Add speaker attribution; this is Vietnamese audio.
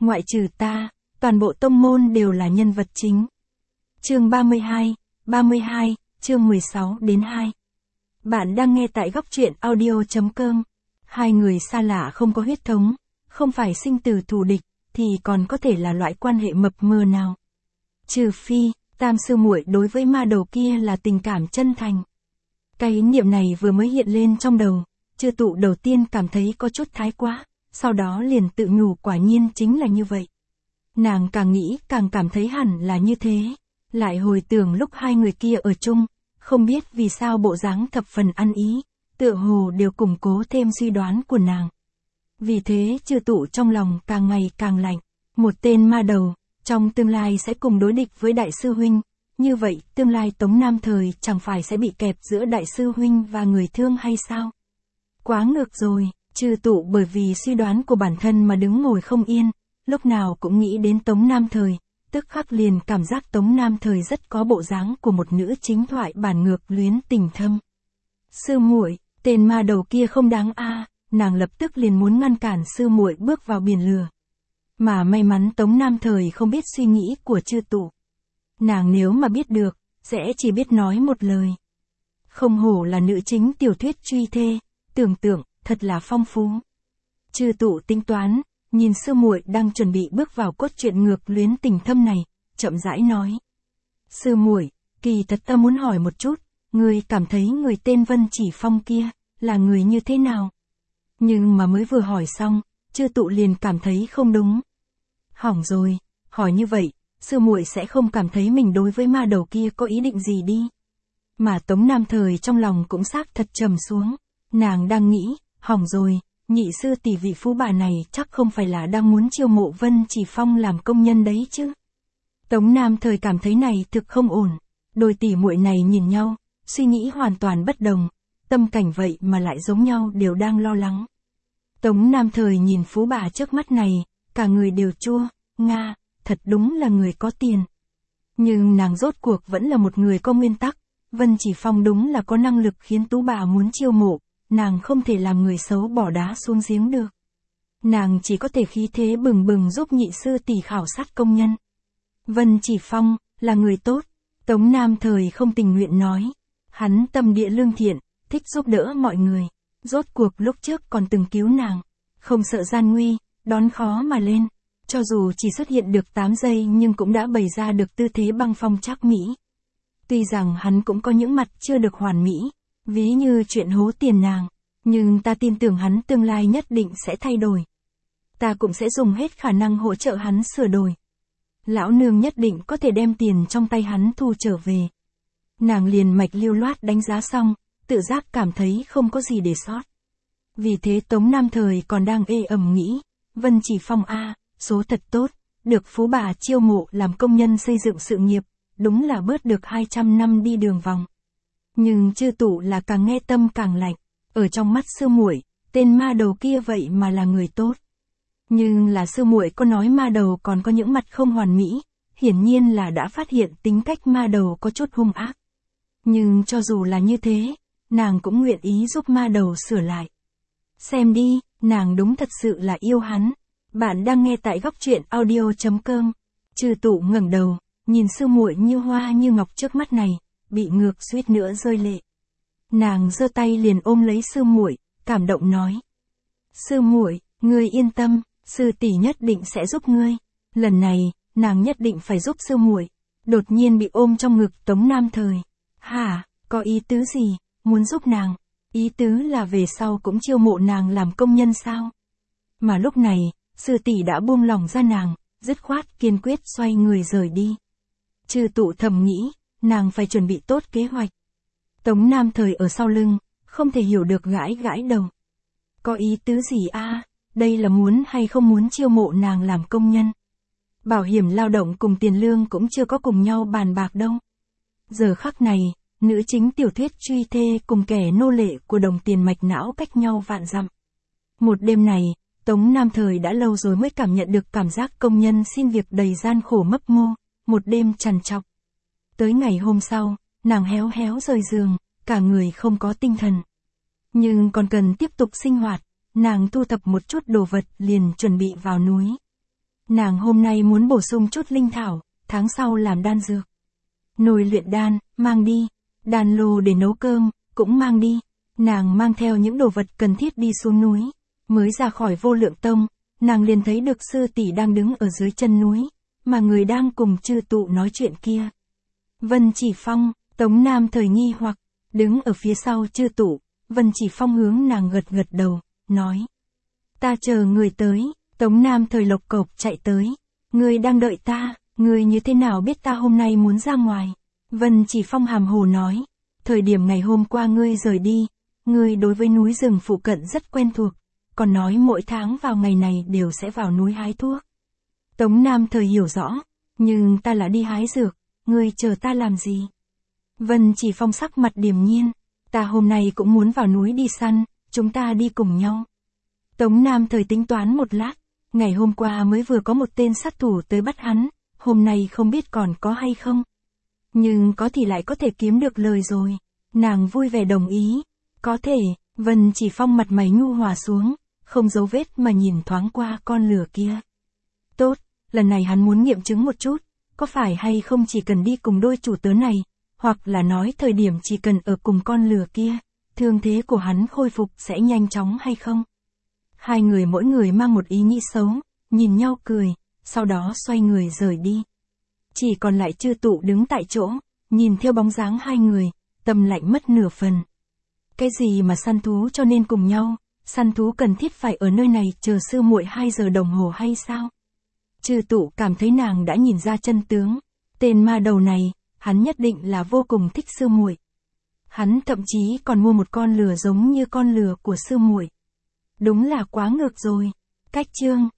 Speaker 1: ngoại trừ ta, toàn bộ tông môn đều là nhân vật chính. Chương 32, chương 16 đến 2. Bạn đang nghe tại góc truyện audio.com. Hai người xa lạ không có huyết thống, không phải sinh từ thù địch, thì còn có thể là loại quan hệ mập mờ nào. Trừ phi, tam sư muội đối với ma đầu kia là tình cảm chân thành. Cái ý niệm này vừa mới hiện lên trong đầu, Chư Tụ đầu tiên cảm thấy có chút thái quá, sau đó liền tự nhủ quả nhiên chính là như vậy. Nàng càng nghĩ càng cảm thấy hẳn là như thế, lại hồi tưởng lúc hai người kia ở chung, không biết vì sao bộ dáng thập phần ăn ý, tựa hồ đều củng cố thêm suy đoán của nàng. Vì thế Chư Tụ trong lòng càng ngày càng lạnh, một tên ma đầu, trong tương lai sẽ cùng đối địch với đại sư huynh, như vậy tương lai Tống Nam Thời chẳng phải sẽ bị kẹp giữa đại sư huynh và người thương hay sao? Quá ngược rồi, Chư Tụ bởi vì suy đoán của bản thân mà đứng ngồi không yên, lúc nào cũng nghĩ đến Tống Nam Thời, tức khắc liền cảm giác Tống Nam Thời rất có bộ dáng của một nữ chính thoại bản ngược luyến tình thâm. Sư muội, tên ma đầu kia không đáng a, nàng lập tức liền muốn ngăn cản sư muội bước vào biển lửa. Mà may mắn Tống Nam Thời không biết suy nghĩ của Chư Tụ. Nàng nếu mà biết được, sẽ chỉ biết nói một lời. Không hổ là nữ chính tiểu thuyết truy thê, tưởng tượng, thật là phong phú. Chư Tụ tính toán, nhìn sư muội đang chuẩn bị bước vào cốt truyện ngược luyến tình thâm này, chậm rãi nói. Sư muội, kỳ thật ta muốn hỏi một chút, người cảm thấy người tên Vân Chỉ Phong kia, là người như thế nào? Nhưng mà mới vừa hỏi xong, Chư Tụ liền cảm thấy không đúng. Hỏng rồi, hỏi như vậy, sư muội sẽ không cảm thấy mình đối với ma đầu kia có ý định gì đi. Mà Tống Nam Thời trong lòng cũng xác thật trầm xuống, nàng đang nghĩ, hỏng rồi, nhị sư tỷ vị phú bà này chắc không phải là đang muốn chiêu mộ Vân Chỉ Phong làm công nhân đấy chứ. Tống Nam Thời cảm thấy này thực không ổn, đôi tỷ muội này nhìn nhau, suy nghĩ hoàn toàn bất đồng, tâm cảnh vậy mà lại giống nhau đều đang lo lắng. Tống Nam Thời nhìn phú bà trước mắt này, cả người đều chua, nga, thật đúng là người có tiền. Nhưng nàng rốt cuộc vẫn là một người có nguyên tắc, Vân Chỉ Phong đúng là có năng lực khiến tú bà muốn chiêu mộ, nàng không thể làm người xấu bỏ đá xuống giếng được. Nàng chỉ có thể khí thế bừng bừng giúp nhị sư tỷ khảo sát công nhân. Vân Chỉ Phong, là người tốt, Tống Nam Thời không tình nguyện nói. Hắn tâm địa lương thiện, thích giúp đỡ mọi người. Rốt cuộc lúc trước còn từng cứu nàng, không sợ gian nguy, đón khó mà lên. Cho dù chỉ xuất hiện được 8 giây nhưng cũng đã bày ra được tư thế băng phong trác mỹ. Tuy rằng hắn cũng có những mặt chưa được hoàn mỹ, ví như chuyện hố tiền nàng, nhưng ta tin tưởng hắn tương lai nhất định sẽ thay đổi. Ta cũng sẽ dùng hết khả năng hỗ trợ hắn sửa đổi. Lão nương nhất định có thể đem tiền trong tay hắn thu trở về. Nàng liền mạch lưu loát đánh giá xong, tự giác cảm thấy không có gì để sót. Vì thế Tống Nam Thời còn đang ê ẩm nghĩ, Vân Chỉ Phong a, số thật tốt, được phú bà chiêu mộ làm công nhân xây dựng sự nghiệp, đúng là bớt được 200 năm đi đường vòng. Nhưng Chư Tụ là càng nghe tâm càng lạnh, ở trong mắt sư muội, tên ma đầu kia vậy mà là người tốt. Nhưng là sư muội có nói ma đầu còn có những mặt không hoàn mỹ, hiển nhiên là đã phát hiện tính cách ma đầu có chút hung ác. Nhưng cho dù là như thế, nàng cũng nguyện ý giúp ma đầu sửa lại. Xem đi, nàng đúng thật sự là yêu hắn. Bạn đang nghe tại góc truyện audio.com. Chư Tụ ngẩng đầu, nhìn sư muội như hoa như ngọc trước mắt này, bị ngược suýt nữa rơi lệ. Nàng giơ tay liền ôm lấy sư muội, cảm động nói: "Sư muội, ngươi yên tâm, sư tỷ nhất định sẽ giúp ngươi. Lần này, nàng nhất định phải giúp sư muội." Đột nhiên bị ôm trong ngực Tống Nam Thời. "Hả, có ý tứ gì, muốn giúp nàng? Ý tứ là về sau cũng chiêu mộ nàng làm công nhân sao?" Mà lúc này, sư tỷ đã buông lỏng ra nàng, dứt khoát kiên quyết xoay người rời đi. Chư Tụ thầm nghĩ, nàng phải chuẩn bị tốt kế hoạch. Tống Nam Thời ở sau lưng, không thể hiểu được gãi gãi đầu. Có ý tứ gì a? Đây là muốn hay không muốn chiêu mộ nàng làm công nhân? Bảo hiểm lao động cùng tiền lương cũng chưa có cùng nhau bàn bạc đâu. Giờ khắc này, nữ chính tiểu thuyết truy thê cùng kẻ nô lệ của đồng tiền mạch não cách nhau vạn dặm. Một đêm này, Tống Nam Thời đã lâu rồi mới cảm nhận được cảm giác công nhân xin việc đầy gian khổ mấp mô, một đêm trằn trọc. Tới ngày hôm sau, nàng héo héo rời giường, cả người không có tinh thần. Nhưng còn cần tiếp tục sinh hoạt, nàng thu thập một chút đồ vật liền chuẩn bị vào núi. Nàng hôm nay muốn bổ sung chút linh thảo, tháng sau làm đan dược. Nồi luyện đan, mang đi. Đan lô để nấu cơm, cũng mang đi. Nàng mang theo những đồ vật cần thiết đi xuống núi. Mới ra khỏi Vô Lượng Tông, nàng liền thấy được sư tỷ đang đứng ở dưới chân núi, mà người đang cùng chư tụ nói chuyện kia. Vân Chỉ Phong, Tống Nam Thời nghi hoặc, đứng ở phía sau chư tụ, Vân Chỉ Phong hướng nàng gật gật đầu, nói. Ta chờ người tới, Tống Nam Thời lộc cộc chạy tới. Người đang đợi ta, người như thế nào biết ta hôm nay muốn ra ngoài? Vân Chỉ Phong hàm hồ nói. Thời điểm ngày hôm qua ngươi rời đi, ngươi đối với núi rừng phụ cận rất quen thuộc, còn nói mỗi tháng vào ngày này đều sẽ vào núi hái thuốc. Tống Nam Thời hiểu rõ, nhưng ta là đi hái dược, ngươi chờ ta làm gì? Vân Chỉ Phong sắc mặt điềm nhiên, ta hôm nay cũng muốn vào núi đi săn, chúng ta đi cùng nhau. Tống Nam Thời tính toán một lát, ngày hôm qua mới vừa có một tên sát thủ tới bắt hắn, hôm nay không biết còn có hay không. Nhưng có thì lại có thể kiếm được lời rồi. Nàng vui vẻ đồng ý. Có thể, Vân Chỉ Phong mặt mày nhu hòa xuống, không giấu vết mà nhìn thoáng qua con lừa kia. Tốt, lần này hắn muốn nghiệm chứng một chút, có phải hay không chỉ cần đi cùng đôi chủ tớ này, hoặc là nói thời điểm chỉ cần ở cùng con lừa kia, thương thế của hắn khôi phục sẽ nhanh chóng hay không. Hai người mỗi người mang một ý nghĩ xấu, nhìn nhau cười, sau đó xoay người rời đi. Chỉ còn lại chư tụ đứng tại chỗ, nhìn theo bóng dáng hai người, tâm lạnh mất nửa phần. Cái gì mà săn thú cho nên cùng nhau, săn thú cần thiết phải ở nơi này chờ sư muội 2 giờ đồng hồ hay sao? Chư tụ cảm thấy nàng đã nhìn ra chân tướng, tên ma đầu này, hắn nhất định là vô cùng thích sư muội. Hắn thậm chí còn mua một con lừa giống như con lừa của sư muội. Đúng là quá ngược rồi. Cách chương